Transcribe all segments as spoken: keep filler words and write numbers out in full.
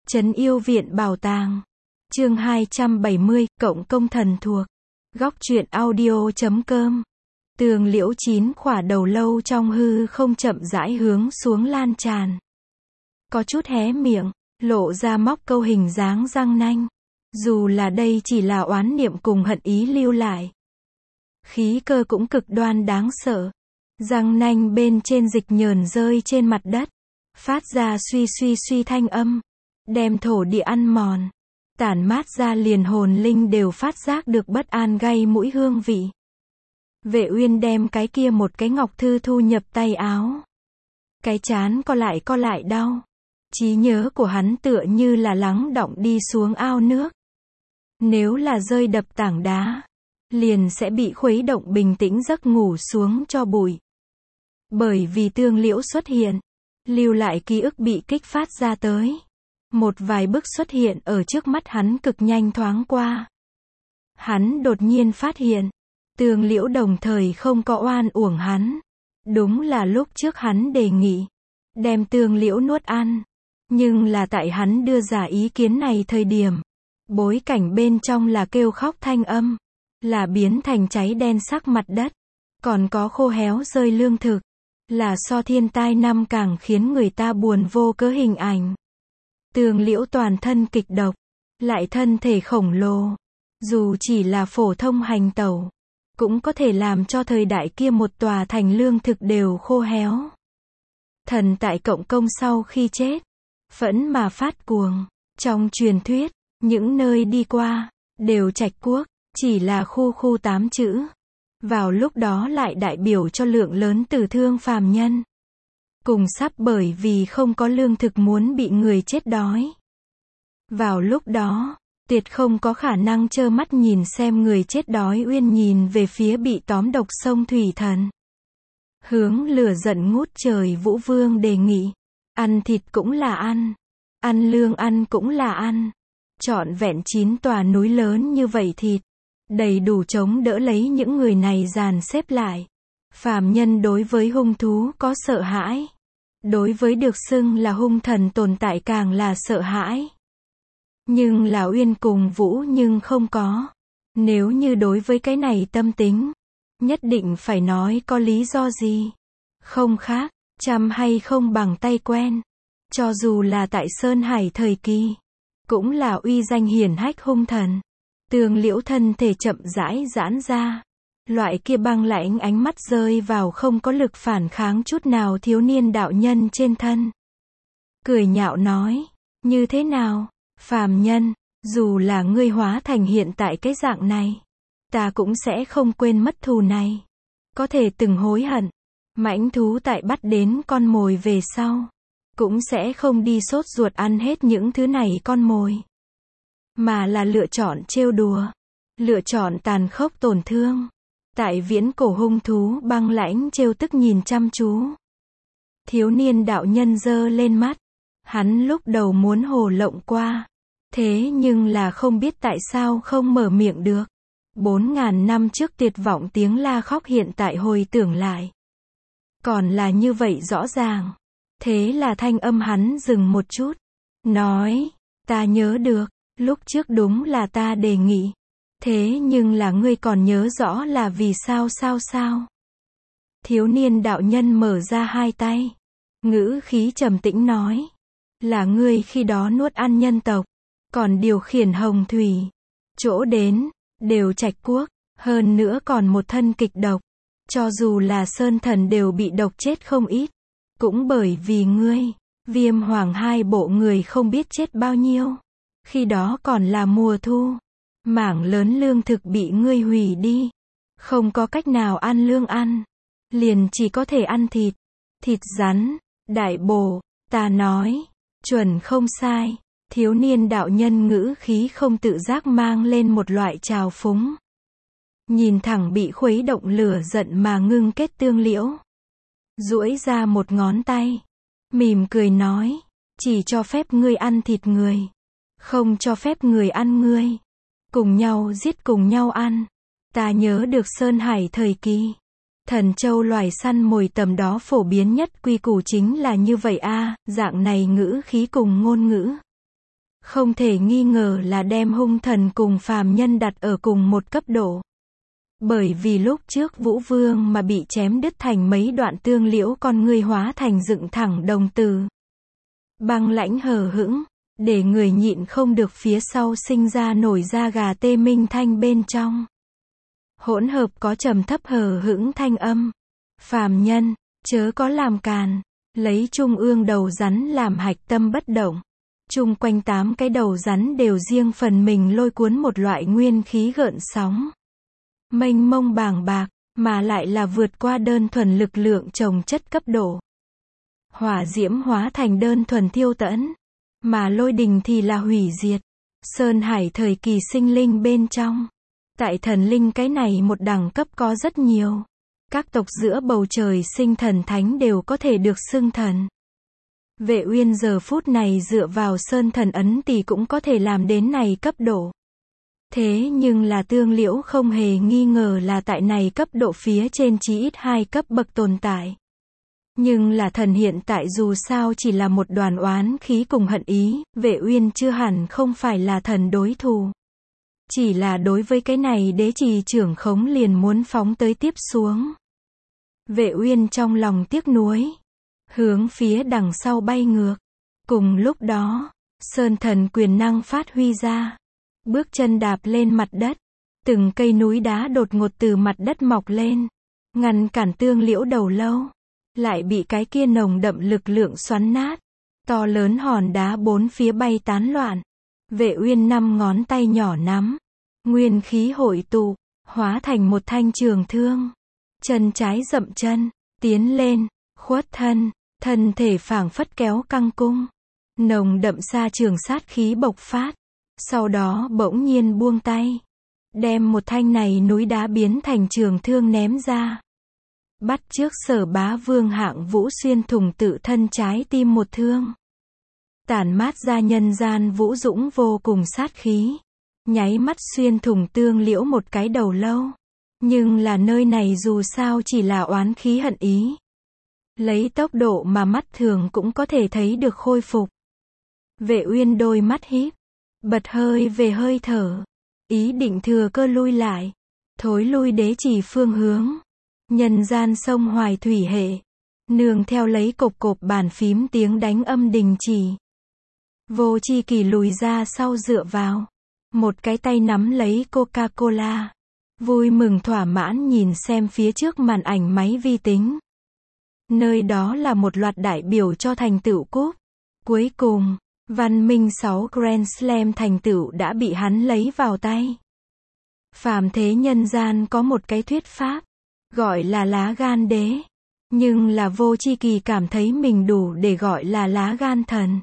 Trấn Yêu Viện Bảo Tàng. Chương hai trăm bảy mươi, Cộng công thần thuộc. Góc truyện audio chấm com. Tường liễu chín khỏa đầu lâu trong hư không chậm rãi hướng xuống lan tràn. Có chút hé miệng, lộ ra móc câu hình dáng răng nanh. Dù là đây chỉ là oán niệm cùng hận ý lưu lại. Khí cơ cũng cực đoan đáng sợ. Răng nanh bên trên dịch nhờn rơi trên mặt đất. Phát ra suy suy suy thanh âm. Đem thổ địa ăn mòn. Tản mát ra liền hồn linh đều phát giác được bất an gây mũi hương vị. Vệ Uyên đem cái kia một cái ngọc thư thu nhập tay áo. Cái chán co lại co lại đau. Trí nhớ của hắn tựa như là lắng đọng đi xuống ao nước. Nếu là rơi đập tảng đá, liền sẽ bị khuấy động bình tĩnh giấc ngủ xuống cho bụi. Bởi vì tương liễu xuất hiện, lưu lại ký ức bị kích phát ra tới. Một vài bức xuất hiện ở trước mắt hắn cực nhanh thoáng qua. Hắn đột nhiên phát hiện, tương liễu đồng thời không có oan uổng hắn. Đúng là lúc trước hắn đề nghị, đem tương liễu nuốt ăn. Nhưng là tại hắn đưa ra ý kiến này thời điểm, bối cảnh bên trong là kêu khóc thanh âm, là biến thành cháy đen sắc mặt đất, còn có khô héo rơi lương thực, là so thiên tai năm càng khiến người ta buồn vô cớ hình ảnh. Tương liễu toàn thân kịch độc, lại thân thể khổng lồ, dù chỉ là phổ thông hành tẩu, cũng có thể làm cho thời đại kia một tòa thành lương thực đều khô héo. Thần tại cộng công sau khi chết, phẫn mà phát cuồng. Trong truyền thuyết, những nơi đi qua, đều trạch quốc, chỉ là khu khu tám chữ. Vào lúc đó lại đại biểu cho lượng lớn tử thương phàm nhân. Cùng sắp bởi vì không có lương thực muốn bị người chết đói. Vào lúc đó, tuyệt không có khả năng trơ mắt nhìn xem người chết đói. Uyên nhìn về phía bị tóm độc sông Thủy Thần. Hướng lửa giận ngút trời Vũ Vương đề nghị. Ăn thịt cũng là ăn. Ăn lương ăn cũng là ăn. Trọn vẹn chín tòa núi lớn như vậy thịt. Đầy đủ chống đỡ lấy những người này dàn xếp lại. Phàm nhân đối với hung thú có sợ hãi. Đối với được xưng là hung thần tồn tại càng là sợ hãi. Nhưng là Uyên cùng Vũ nhưng không có. Nếu như đối với cái này tâm tính, nhất định phải nói có lý do gì. Không khác, chăm hay không bằng tay quen. Cho dù là tại Sơn Hải thời kỳ, cũng là uy danh hiển hách hung thần. Tương liễu thân thể chậm rãi giãn ra. Loại kia băng lạnh ánh mắt rơi vào không có lực phản kháng chút nào thiếu niên đạo nhân trên thân. Cười nhạo nói, như thế nào, phàm nhân, dù là ngươi hóa thành hiện tại cái dạng này, ta cũng sẽ không quên mất thù này. Có thể từng hối hận, mãnh thú tại bắt đến con mồi về sau, cũng sẽ không đi sốt ruột ăn hết những thứ này con mồi. Mà là lựa chọn trêu đùa, lựa chọn tàn khốc tổn thương. Tại viễn cổ hung thú băng lãnh trêu tức nhìn chăm chú. Thiếu niên đạo nhân giơ lên mắt. Hắn lúc đầu muốn hồ lộng qua. Thế nhưng là không biết tại sao không mở miệng được. Bốn ngàn năm trước tuyệt vọng tiếng la khóc hiện tại hồi tưởng lại. Còn là như vậy rõ ràng. Thế là thanh âm hắn dừng một chút. Nói, ta nhớ được, lúc trước đúng là ta đề nghị. Thế nhưng là ngươi còn nhớ rõ là vì sao sao sao? Thiếu niên đạo nhân mở ra hai tay. Ngữ khí trầm tĩnh nói. Là ngươi khi đó nuốt ăn nhân tộc. Còn điều khiển hồng thủy. Chỗ đến, đều trạch quốc. Hơn nữa còn một thân kịch độc. Cho dù là sơn thần đều bị độc chết không ít. Cũng bởi vì ngươi, Viêm Hoàng hai bộ người không biết chết bao nhiêu. Khi đó còn là mùa thu. Mảng lớn lương thực bị ngươi hủy đi. Không có cách nào ăn lương ăn. Liền chỉ có thể ăn thịt. Thịt rắn, đại bổ, ta nói. Chuẩn không sai. Thiếu niên đạo nhân ngữ khí không tự giác mang lên một loại trào phúng. Nhìn thẳng bị khuấy động lửa giận mà ngưng kết tương liễu. Duỗi ra một ngón tay. Mỉm cười nói. Chỉ cho phép ngươi ăn thịt người. Không cho phép người ăn ngươi. Cùng nhau giết cùng nhau ăn. Ta nhớ được Sơn Hải thời kỳ. Thần châu loài săn mồi tầm đó phổ biến nhất quy củ chính là như vậy a, dạng này ngữ khí cùng ngôn ngữ. không thể nghi ngờ là đem hung thần cùng phàm nhân đặt ở cùng một cấp độ. Bởi vì lúc trước Vũ Vương mà bị chém đứt thành mấy đoạn tương liễu con ngươi hóa thành dựng thẳng đồng từ. Băng lãnh hờ hững, để người nhịn không được phía sau sinh ra nổi da gà tê minh thanh bên trong. Hỗn hợp có trầm thấp hờ hững thanh âm. Phàm nhân, chớ có làm càn, lấy trung ương đầu rắn làm hạch tâm bất động. Chung quanh tám cái đầu rắn đều riêng phần mình lôi cuốn một loại nguyên khí gợn sóng. Mênh mông bàng bạc, mà lại là vượt qua đơn thuần lực lượng chồng chất cấp độ. Hỏa diễm hóa thành đơn thuần thiêu tẫn, mà lôi đình thì là hủy diệt. Sơn hải thời kỳ sinh linh bên trong. Tại thần linh cái này một đẳng cấp có rất nhiều. Các tộc giữa bầu trời sinh thần thánh đều có thể được xưng thần. Vệ Uyên giờ phút này dựa vào sơn thần ấn thì cũng có thể làm đến này cấp độ. Thế nhưng là tương liễu không hề nghi ngờ là tại này cấp độ phía trên chí ít hai cấp bậc tồn tại. Nhưng là thần hiện tại dù sao chỉ là một đoàn oán khí cùng hận ý, Vệ Uyên chưa hẳn không phải là thần đối thủ. Chỉ là đối với cái này đế trì trưởng khống liền muốn phóng tới tiếp xuống. Vệ Uyên trong lòng tiếc nuối, hướng phía đằng sau bay ngược. Cùng lúc đó, sơn thần quyền năng phát huy ra. Bước chân đạp lên mặt đất. Từng cây núi đá đột ngột từ mặt đất mọc lên. Ngăn cản tương liễu đầu lâu. Lại bị cái kia nồng đậm lực lượng xoắn nát. To lớn hòn đá bốn phía bay tán loạn. Vệ Uyên năm ngón tay nhỏ nắm. Nguyên khí hội tụ, hóa thành một thanh trường thương. Chân trái dậm chân, tiến lên, khuất thân, thân thể phảng phất kéo căng cung. Nồng đậm sa trường sát khí bộc phát. Sau đó bỗng nhiên buông tay. Đem một thanh này núi đá biến thành trường thương ném ra. Bắt trước Sở Bá Vương Hạng Vũ xuyên thủng tự thân trái tim một thương. Tản mát ra nhân gian vũ dũng vô cùng sát khí. Nháy mắt xuyên thủng tương liễu một cái đầu lâu. Nhưng là nơi này dù sao chỉ là oán khí hận ý. Lấy tốc độ mà mắt thường cũng có thể thấy được khôi phục. Vệ Uyên đôi mắt híp. Bật hơi về hơi thở. Ý định thừa cơ lui lại. Thối lui đế chỉ phương hướng. Nhân gian sông Hoài Thủy hệ. Nương theo lấy cộp cộp bàn phím tiếng đánh âm đình chỉ. Vô Chi Kỳ lùi ra sau dựa vào. Một cái tay nắm lấy Coca-Cola. Vui mừng thỏa mãn nhìn xem phía trước màn ảnh máy vi tính. Nơi đó là một loạt đại biểu cho thành tựu cúp. Cuối cùng, văn minh sáu Grand Slam thành tựu đã bị hắn lấy vào tay. Phàm thế nhân gian có một cái thuyết pháp, gọi là lá gan đế. Nhưng là Vô Chi Kỳ cảm thấy mình đủ để gọi là lá gan thần.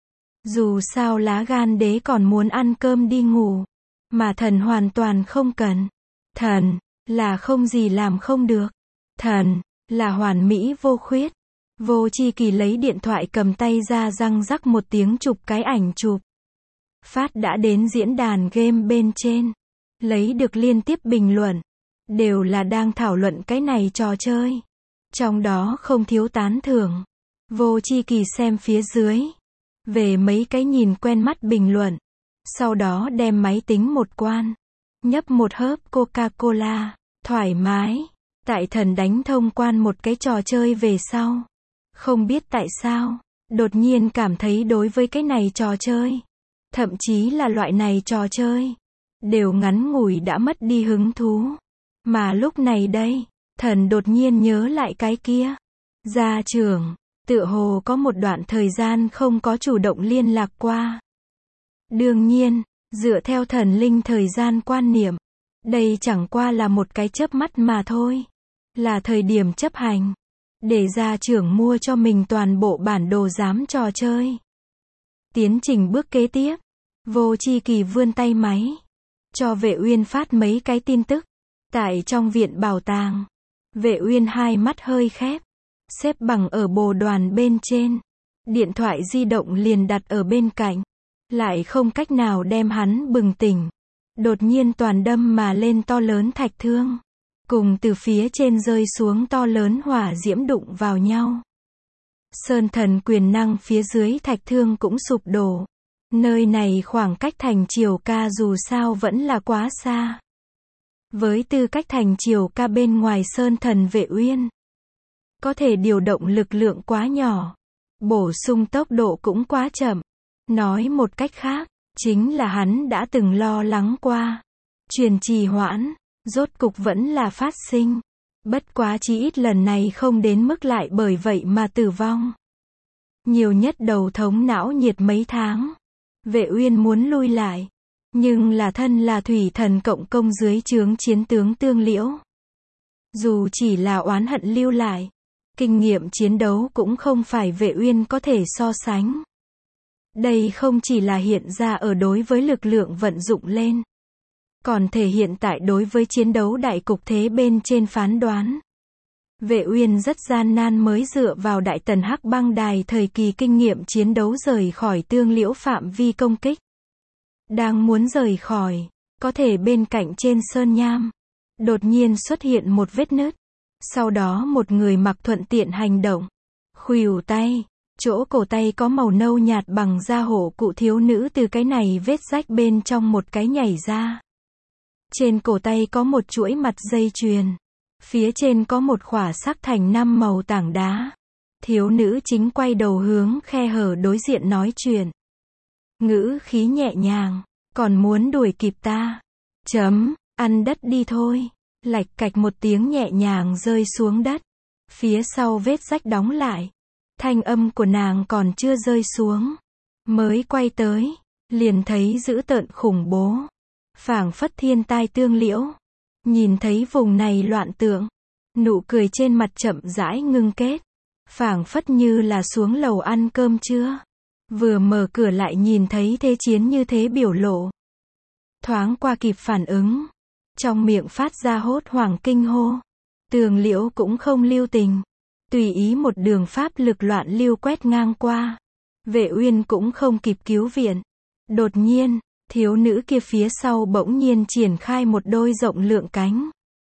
Dù sao lá gan đế còn muốn ăn cơm đi ngủ, mà thần hoàn toàn không cần. Thần, là không gì làm không được. Thần, là hoàn mỹ vô khuyết. Vô Chi Kỳ lấy điện thoại cầm tay ra răng rắc một tiếng chụp cái ảnh chụp. Phát đã đến diễn đàn game bên trên. Lấy được liên tiếp bình luận. Đều là đang thảo luận cái này trò chơi. Trong đó không thiếu tán thưởng. Vô Chi Kỳ xem phía dưới. Về mấy cái nhìn quen mắt bình luận. Sau đó đem máy tính một quan. Nhấp một hớp Coca-Cola. Thoải mái. Tại thần đánh thông quan một cái trò chơi về sau. Không biết tại sao. Đột nhiên cảm thấy đối với cái này trò chơi. Thậm chí là loại này trò chơi. Đều ngắn ngủi đã mất đi hứng thú. Mà lúc này đây. Thần đột nhiên nhớ lại cái kia. Gia trưởng. Tựa hồ có một đoạn thời gian không có chủ động liên lạc qua. Đương nhiên, dựa theo thần linh thời gian quan niệm, đây chẳng qua là một cái chớp mắt mà thôi. Là thời điểm chấp hành. Để gia trưởng mua cho mình toàn bộ bản đồ giám trò chơi. Tiến trình bước kế tiếp. Vô Chi Kỳ vươn tay máy. Cho Vệ Uyên phát mấy cái tin tức. Tại trong viện bảo tàng. Vệ Uyên hai mắt hơi khép. Xếp bằng ở bồ đoàn bên trên. Điện thoại di động liền đặt ở bên cạnh. Lại không cách nào đem hắn bừng tỉnh. Đột nhiên toàn đâm mà lên to lớn thạch thương. Cùng từ phía trên rơi xuống to lớn hỏa diễm đụng vào nhau. Sơn thần quyền năng phía dưới thạch thương cũng sụp đổ. Nơi này khoảng cách thành Triều Ca dù sao vẫn là quá xa. Với tư cách thành Triều Ca bên ngoài Sơn Thần Vệ Uyên, có thể điều động lực lượng quá nhỏ, bổ sung tốc độ cũng quá chậm. Nói một cách khác, chính là hắn đã từng lo lắng qua. Truyền trì hoãn, rốt cục vẫn là phát sinh. Bất quá chí ít lần này không đến mức lại bởi vậy mà tử vong. Nhiều nhất đầu thống não nhiệt mấy tháng. Vệ Uyên muốn lui lại. Nhưng là thân là thủy thần cộng công dưới trướng chiến tướng Tương Liễu. Dù chỉ là oán hận lưu lại, kinh nghiệm chiến đấu cũng không phải Vệ Uyên có thể so sánh. Đây không chỉ là hiện ra ở đối với lực lượng vận dụng lên, còn thể hiện tại đối với chiến đấu đại cục thế bên trên phán đoán. Vệ Uyên rất gian nan mới dựa vào Đại Tần Hắc Băng Đài thời kỳ kinh nghiệm chiến đấu rời khỏi Tương Liễu phạm vi công kích. Đang muốn rời khỏi, có thể bên cạnh trên sơn nham, đột nhiên xuất hiện một vết nứt. Sau đó một người mặc thuận tiện hành động, khuỷu tay, chỗ cổ tay có màu nâu nhạt bằng da hổ cụ thiếu nữ từ cái này vết rách bên trong một cái nhảy ra. Trên cổ tay có một chuỗi mặt dây chuyền, phía trên có một khỏa sắc thành năm màu tảng đá. Thiếu nữ chính quay đầu hướng khe hở đối diện nói chuyện. Ngữ khí nhẹ nhàng, còn muốn đuổi kịp ta. Chấm, ăn đất đi thôi. Lạch cạch một tiếng nhẹ nhàng rơi xuống đất. Phía sau vết rách đóng lại. Thanh âm của nàng còn chưa rơi xuống. Mới quay tới, liền thấy dữ tợn khủng bố. Phảng phất thiên tai Tương Liễu. Nhìn thấy vùng này loạn tượng. Nụ cười trên mặt chậm rãi ngưng kết. Phảng phất như là xuống lầu ăn cơm trưa. Vừa mở cửa lại nhìn thấy thế chiến như thế biểu lộ. Thoáng qua kịp phản ứng. Trong miệng phát ra hốt hoảng kinh hô. Tương Liễu cũng không lưu tình. Tùy ý một đường pháp lực loạn lưu quét ngang qua. Vệ Uyên cũng không kịp cứu viện. Đột nhiên, thiếu nữ kia phía sau bỗng nhiên triển khai một đôi rộng lượng cánh.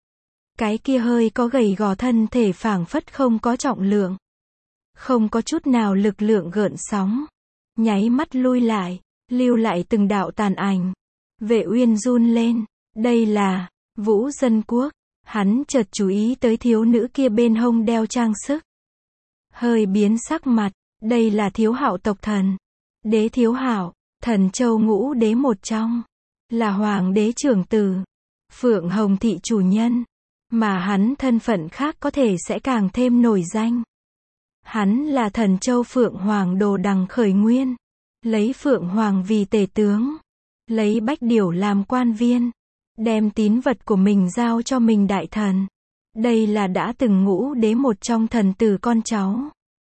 Cái kia hơi có gầy gò thân thể phảng phất không có trọng lượng. Không có chút nào lực lượng gợn sóng. Nháy mắt lui lại, lưu lại từng đạo tàn ảnh. Vệ Uyên run lên. Đây là Vũ Dân Quốc. Hắn chợt chú ý tới thiếu nữ kia bên hông đeo trang sức. Hơi biến sắc mặt. Đây là Thiếu Hạo tộc thần. Đế Thiếu Hạo, Thần Châu ngũ đế một trong. Là hoàng đế trưởng tử. Phượng Hồng thị chủ nhân. Mà hắn thân phận khác có thể sẽ càng thêm nổi danh. Hắn là Thần Châu Phượng Hoàng Đồ Đằng khởi nguyên. Lấy Phượng Hoàng vì tể tướng. Lấy Bách Điểu làm quan viên. Đem tín vật của mình giao cho mình đại thần. Đây là đã từng ngũ đế một trong thần tử con cháu.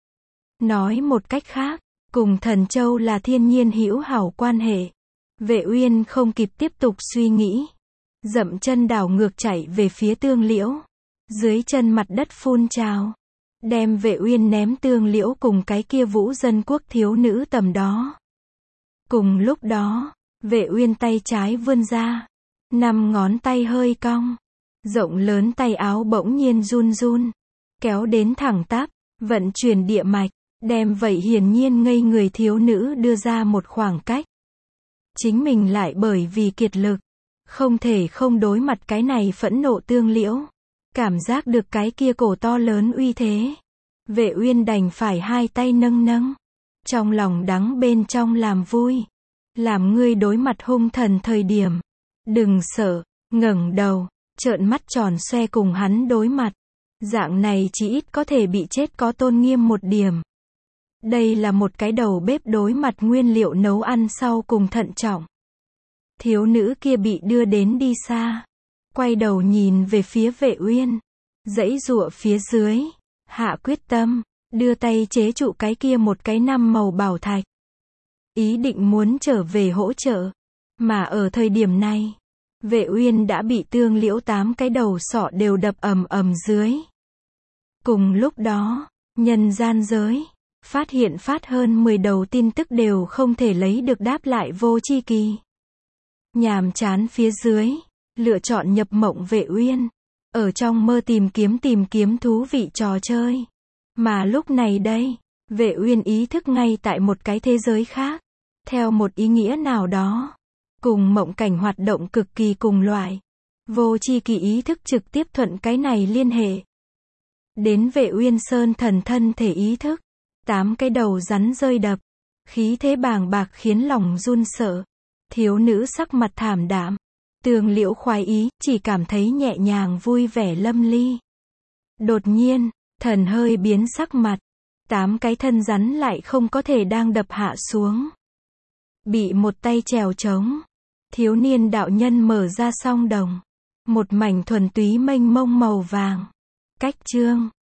Nói một cách khác, cùng Thần Châu là thiên nhiên hữu hảo quan hệ. Vệ Uyên không kịp tiếp tục suy nghĩ. Dậm chân đảo ngược chạy về phía Tương Liễu. Dưới chân mặt đất phun trào. Đem Vệ Uyên ném Tương Liễu cùng cái kia Vũ Dân Quốc thiếu nữ tầm đó. Cùng lúc đó, Vệ Uyên tay trái vươn ra. Năm ngón tay hơi cong. Rộng lớn tay áo bỗng nhiên run run. Kéo đến thẳng tắp, vận chuyển địa mạch. Đem vậy hiển nhiên ngây người thiếu nữ đưa ra một khoảng cách. Chính mình lại bởi vì kiệt lực. Không thể không đối mặt cái này phẫn nộ Tương Liễu. Cảm giác được cái kia cổ to lớn uy thế. Vệ Uyên đành phải hai tay nâng nâng. Trong lòng đắng bên trong làm vui. Làm ngươi đối mặt hung thần thời điểm. Đừng sợ, ngẩng đầu, trợn mắt tròn xoe cùng hắn đối mặt. Dạng này chỉ ít có thể bị chết có tôn nghiêm một điểm. Đây là một cái đầu bếp đối mặt nguyên liệu nấu ăn sau cùng thận trọng. Thiếu nữ kia bị đưa đến đi xa. Quay đầu nhìn về phía Vệ Uyên. Giãy giụa phía dưới. Hạ quyết tâm. Đưa tay chế trụ cái kia một cái năm màu bảo thạch. Ý định muốn trở về hỗ trợ. Mà ở thời điểm này, Vệ Uyên đã bị Tương Liễu tám cái đầu sọ đều đập ầm ầm dưới. Cùng lúc đó, nhân gian giới, phát hiện phát hơn mười đầu tin tức đều không thể lấy được đáp lại vô chi kỳ. Nhàm chán phía dưới, lựa chọn nhập mộng Vệ Uyên. Ở trong mơ tìm kiếm tìm kiếm thú vị trò chơi. Mà lúc này đây, Vệ Uyên ý thức ngay tại một cái thế giới khác. Theo một ý nghĩa nào đó, cùng mộng cảnh hoạt động cực kỳ cùng loại. Vô tri kỳ ý thức trực tiếp thuận cái này liên hệ. Đến Vệ Uyên Sơn thần thân thể ý thức. Tám cái đầu rắn rơi đập. Khí thế bàng bạc khiến lòng run sợ. Thiếu nữ sắc mặt thảm đạm. Tường Liễu khoái ý, chỉ cảm thấy nhẹ nhàng vui vẻ lâm ly. Đột nhiên, thần hơi biến sắc mặt. Tám cái thân rắn lại không có thể đang đập hạ xuống. Bị một tay chèo trống. Thiếu niên đạo nhân mở ra song đồng. Một mảnh thuần túy mênh mông màu vàng. Cách chương